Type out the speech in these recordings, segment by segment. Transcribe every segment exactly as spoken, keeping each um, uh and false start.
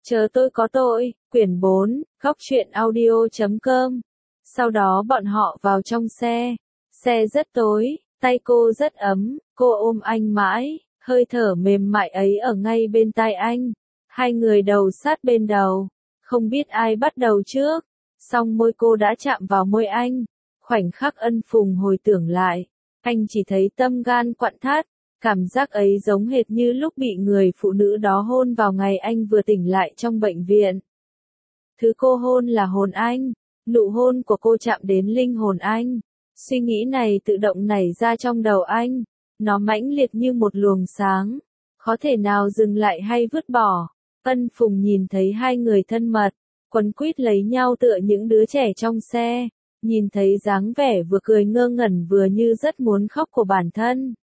Chờ tôi có tội, quyển bốn, góc truyện audio chấm com. Sau đó bọn họ vào trong xe. Xe rất tối, tay cô rất ấm, cô ôm anh mãi, hơi thở mềm mại ấy ở ngay bên tai anh. Hai người đầu sát bên đầu, không biết ai bắt đầu trước. Song môi cô đã chạm vào môi anh. Khoảnh khắc Ân Phùng hồi tưởng lại, anh chỉ thấy tâm gan quặn thắt. Cảm giác ấy giống hệt như lúc bị người phụ nữ đó hôn vào ngày anh vừa tỉnh lại trong bệnh viện. Thứ cô hôn là hồn anh, nụ hôn của cô chạm đến linh hồn anh. Suy nghĩ này tự động nảy ra trong đầu anh, nó mãnh liệt như một luồng sáng, khó thể nào dừng lại hay vứt bỏ. Ân Phùng nhìn thấy hai người thân mật, quấn quýt lấy nhau tựa những đứa trẻ trong xe, nhìn thấy dáng vẻ vừa cười ngơ ngẩn vừa như rất muốn khóc của bản thân.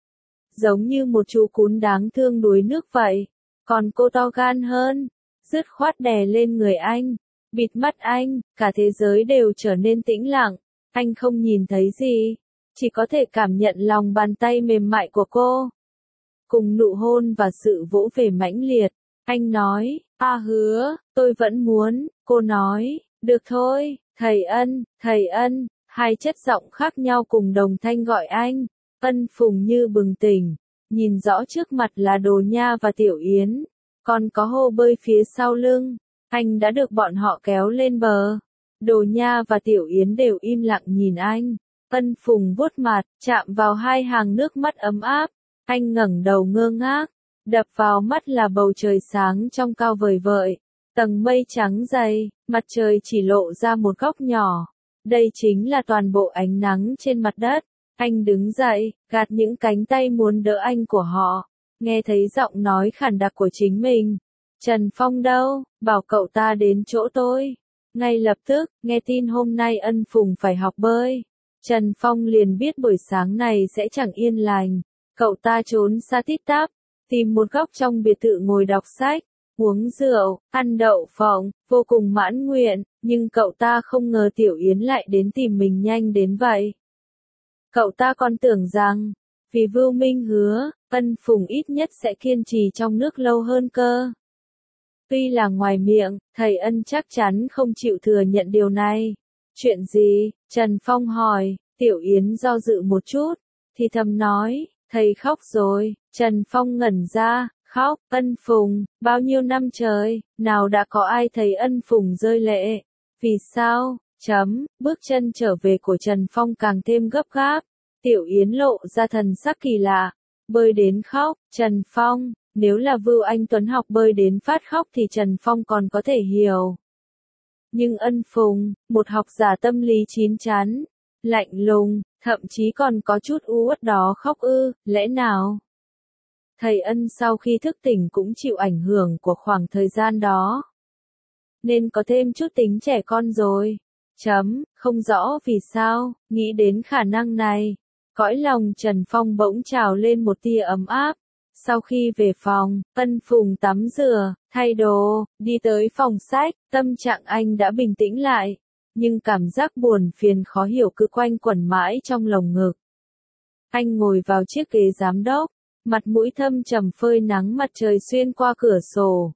Giống như một chú cún đáng thương đuối nước vậy. Còn cô to gan hơn, dứt khoát đè lên người anh, bịt mắt anh, cả thế giới đều trở nên tĩnh lặng. Anh không nhìn thấy gì, chỉ có thể cảm nhận lòng bàn tay mềm mại của cô. Cùng nụ hôn và sự vỗ về mãnh liệt, anh nói, a hứa, tôi vẫn muốn, cô nói, được thôi, thầy Ân, thầy Ân, hai chất giọng khác nhau cùng đồng thanh gọi anh. Ân Phùng như bừng tỉnh, nhìn rõ trước mặt là Đồ Nha và Tiểu Yến, còn có Hồ Bơi phía sau lưng, anh đã được bọn họ kéo lên bờ. Đồ Nha và Tiểu Yến đều im lặng nhìn anh. Ân Phùng vuốt mặt, chạm vào hai hàng nước mắt ấm áp, anh ngẩng đầu ngơ ngác, đập vào mắt là bầu trời sáng trong cao vời vợi, tầng mây trắng dày, mặt trời chỉ lộ ra một góc nhỏ. Đây chính là toàn bộ ánh nắng trên mặt đất. Anh đứng dậy, gạt những cánh tay muốn đỡ anh của họ, nghe thấy giọng nói khàn đặc của chính mình. Trần Phong đâu, bảo cậu ta đến chỗ tôi. Ngay lập tức, nghe tin hôm nay Ân Phùng phải học bơi. Trần Phong liền biết buổi sáng này sẽ chẳng yên lành. Cậu ta trốn xa tít tắp, tìm một góc trong biệt thự ngồi đọc sách, uống rượu, ăn đậu phộng, vô cùng mãn nguyện, nhưng cậu ta không ngờ Tiểu Yến lại đến tìm mình nhanh đến vậy. Cậu ta còn tưởng rằng, vì Vưu Minh hứa, Ân Phùng ít nhất sẽ kiên trì trong nước lâu hơn cơ. Tuy là ngoài miệng, thầy Ân chắc chắn không chịu thừa nhận điều này. Chuyện gì? Trần Phong hỏi. Tiểu Yến do dự một chút, thì thầm nói, thầy khóc rồi. Trần Phong ngẩn ra, khóc, Ân Phùng, bao nhiêu năm trời, nào đã có ai thấy Ân Phùng rơi lệ? Vì sao? Chấm, bước chân trở về của Trần Phong càng thêm gấp gáp. Tiểu Yến lộ ra thần sắc kỳ lạ. Bơi đến khóc, Trần Phong, nếu là Vưu Anh Tuấn học bơi đến phát khóc thì Trần Phong còn có thể hiểu. Nhưng Ân Phùng, một học giả tâm lý chín chắn, lạnh lùng, thậm chí còn có chút u uất đó khóc ư, lẽ nào? Thầy Ân sau khi thức tỉnh cũng chịu ảnh hưởng của khoảng thời gian đó, nên có thêm chút tính trẻ con rồi. Chấm, không rõ vì sao, nghĩ đến khả năng này, cõi lòng Trần Phong bỗng trào lên một tia ấm áp. Sau khi về phòng, Ân Phùng tắm rửa, thay đồ, đi tới phòng sách, tâm trạng anh đã bình tĩnh lại, nhưng cảm giác buồn phiền khó hiểu cứ quanh quẩn mãi trong lồng ngực. Anh ngồi vào chiếc ghế giám đốc, mặt mũi thâm trầm phơi nắng mặt trời xuyên qua cửa sổ.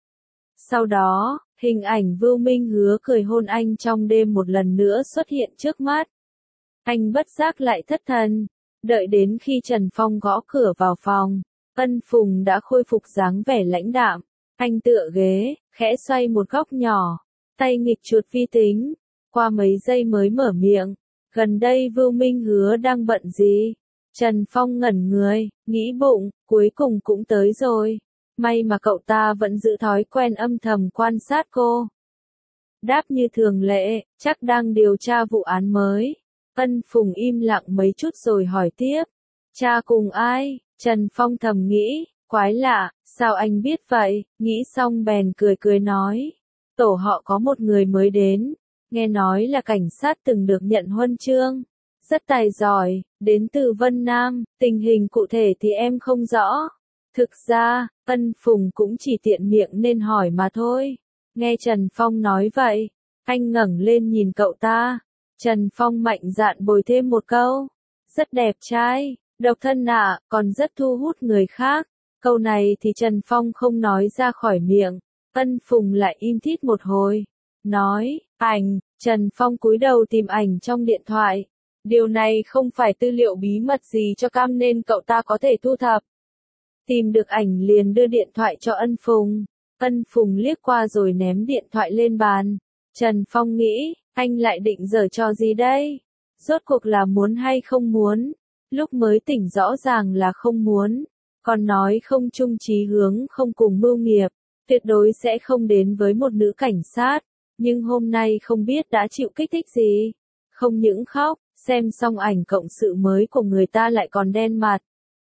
Sau đó, hình ảnh Vưu Minh hứa cười hôn anh trong đêm một lần nữa xuất hiện trước mắt. Anh bất giác lại thất thần, đợi đến khi Trần Phong gõ cửa vào phòng, Ân Phùng đã khôi phục dáng vẻ lãnh đạm. Anh tựa ghế, khẽ xoay một góc nhỏ, tay nghịch chuột vi tính, qua mấy giây mới mở miệng. Gần đây Vưu Minh hứa đang bận gì? Trần Phong ngẩn người, nghĩ bụng, cuối cùng cũng tới rồi. May mà cậu ta vẫn giữ thói quen âm thầm quan sát cô. Đáp như thường lệ, chắc đang điều tra vụ án mới. Ân Phùng im lặng mấy chút rồi hỏi tiếp. Cha cùng ai? Trần Phong thầm nghĩ, quái lạ, sao anh biết vậy? Nghĩ xong bèn cười cười nói. Tổ họ có một người mới đến, nghe nói là cảnh sát từng được nhận huân chương. Rất tài giỏi, đến từ Vân Nam, tình hình cụ thể thì em không rõ. Thực ra, Ân Phùng cũng chỉ tiện miệng nên hỏi mà thôi. Nghe Trần Phong nói vậy, anh ngẩng lên nhìn cậu ta. Trần Phong mạnh dạn bồi thêm một câu. Rất đẹp trai, độc thân ạ, còn rất thu hút người khác. Câu này thì Trần Phong không nói ra khỏi miệng. Ân Phùng lại im thít một hồi, nói, ảnh, Trần Phong cúi đầu tìm ảnh trong điện thoại. Điều này không phải tư liệu bí mật gì cho Cam nên cậu ta có thể thu thập. Tìm được ảnh liền đưa điện thoại cho Ân Phùng. Ân Phùng liếc qua rồi ném điện thoại lên bàn. Trần Phong nghĩ, anh lại định giở trò gì đây? Rốt cuộc là muốn hay không muốn? Lúc mới tỉnh rõ ràng là không muốn. Còn nói không chung chí hướng không cùng mưu nghiệp, tuyệt đối sẽ không đến với một nữ cảnh sát. Nhưng hôm nay không biết đã chịu kích thích gì. Không những khóc, xem xong ảnh cộng sự mới của người ta lại còn đen mặt.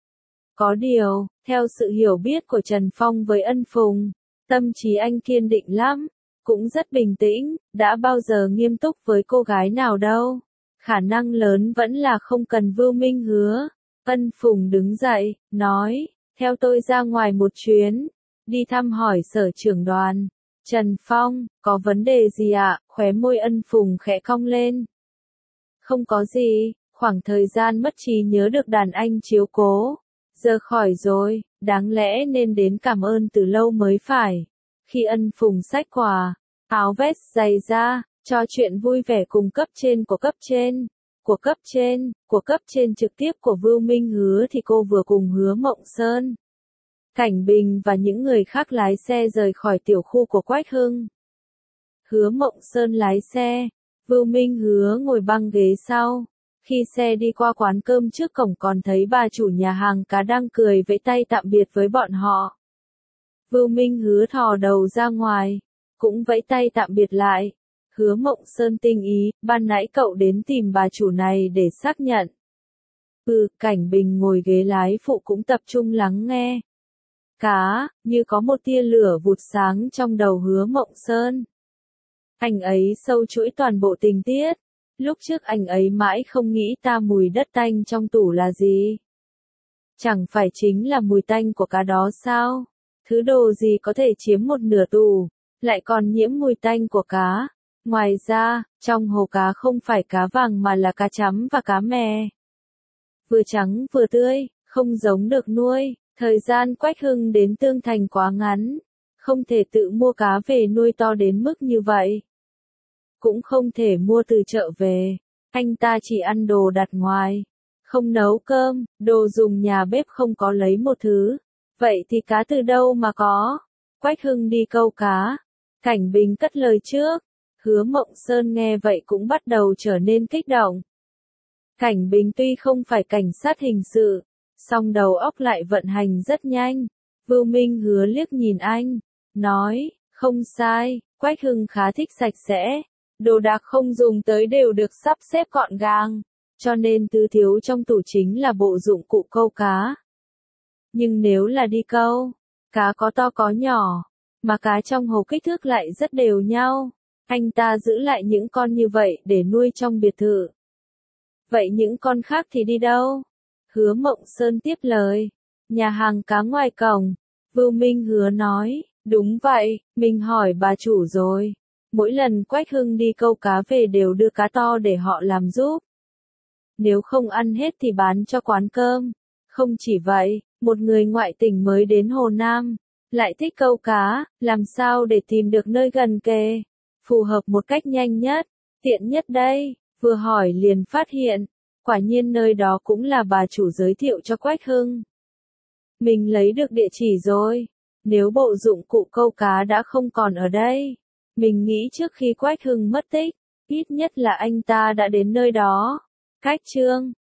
Có điều, theo sự hiểu biết của Trần Phong với Ân Phùng, tâm trí anh kiên định lắm, cũng rất bình tĩnh, đã bao giờ nghiêm túc với cô gái nào đâu. Khả năng lớn vẫn là không cần Vưu Minh Hứa. Ân Phùng đứng dậy, nói, theo tôi ra ngoài một chuyến, đi thăm hỏi sở trưởng đoàn. Trần Phong, có vấn đề gì ạ? Khóe môi Ân Phùng khẽ cong lên. Không có gì, khoảng thời gian mất trí nhớ được đàn anh chiếu cố. Giờ khỏi rồi, đáng lẽ nên đến cảm ơn từ lâu mới phải. Khi Ân Phùng xách quà, áo vest giày ra, trò chuyện vui vẻ cùng cấp trên của cấp trên. Của cấp trên, của cấp trên trực tiếp của Vưu Minh Hứa thì cô vừa cùng Hứa Mộng Sơn, Cảnh Bình và những người khác lái xe rời khỏi tiểu khu của Quách Hưng. Hứa Mộng Sơn lái xe, Vưu Minh Hứa ngồi băng ghế sau. Khi xe đi qua quán cơm trước cổng còn thấy bà chủ nhà hàng cá đang cười vẫy tay tạm biệt với bọn họ. Vưu Minh Hứa thò đầu ra ngoài, cũng vẫy tay tạm biệt lại. Hứa Mộng Sơn tinh ý, ban nãy cậu đến tìm bà chủ này để xác nhận. Ừ, Cảnh Bình ngồi ghế lái phụ cũng tập trung lắng nghe. Cá, như có một tia lửa vụt sáng trong đầu Hứa Mộng Sơn. Anh ấy sâu chuỗi toàn bộ tình tiết. Lúc trước anh ấy mãi không nghĩ ta mùi đất tanh trong tủ là gì. Chẳng phải chính là mùi tanh của cá đó sao? Thứ đồ gì có thể chiếm một nửa tủ, lại còn nhiễm mùi tanh của cá. Ngoài ra, trong hồ cá không phải cá vàng mà là cá chấm và cá mè. Vừa trắng vừa tươi, không giống được nuôi. Thời gian Quách Hưng đến Tương Thành quá ngắn, không thể tự mua cá về nuôi to đến mức như vậy. Cũng không thể mua từ chợ về, anh ta chỉ ăn đồ đặt ngoài, không nấu cơm, đồ dùng nhà bếp không có lấy một thứ. Vậy thì cá từ đâu mà có? Quách Hưng đi câu cá, Cảnh Bình cất lời trước. Hứa Mộng Sơn nghe vậy cũng bắt đầu trở nên kích động. Cảnh Bình tuy không phải cảnh sát hình sự, song đầu óc lại vận hành rất nhanh. Vưu Minh Hứa liếc nhìn anh, nói, không sai, Quách Hưng khá thích sạch sẽ. Đồ đạc không dùng tới đều được sắp xếp gọn gàng, cho nên thứ thiếu trong tủ chính là bộ dụng cụ câu cá. Nhưng nếu là đi câu, cá có to có nhỏ, mà cá trong hồ kích thước lại rất đều nhau, anh ta giữ lại những con như vậy để nuôi trong biệt thự. Vậy những con khác thì đi đâu? Hứa Mộng Sơn tiếp lời, nhà hàng cá ngoài cổng. Vưu Minh Hứa nói, đúng vậy, mình hỏi bà chủ rồi. Mỗi lần Quách Hưng đi câu cá về đều đưa cá to để họ làm giúp. Nếu không ăn hết thì bán cho quán cơm. Không chỉ vậy, một người ngoại tỉnh mới đến Hồ Nam, lại thích câu cá, làm sao để tìm được nơi gần kề, phù hợp một cách nhanh nhất, tiện nhất đây. Vừa hỏi liền phát hiện, quả nhiên nơi đó cũng là bà chủ giới thiệu cho Quách Hưng. Mình lấy được địa chỉ rồi, nếu bộ dụng cụ câu cá đã không còn ở đây, mình nghĩ trước khi Quách Hưng mất tích, ít nhất là anh ta đã đến nơi đó. Cách chương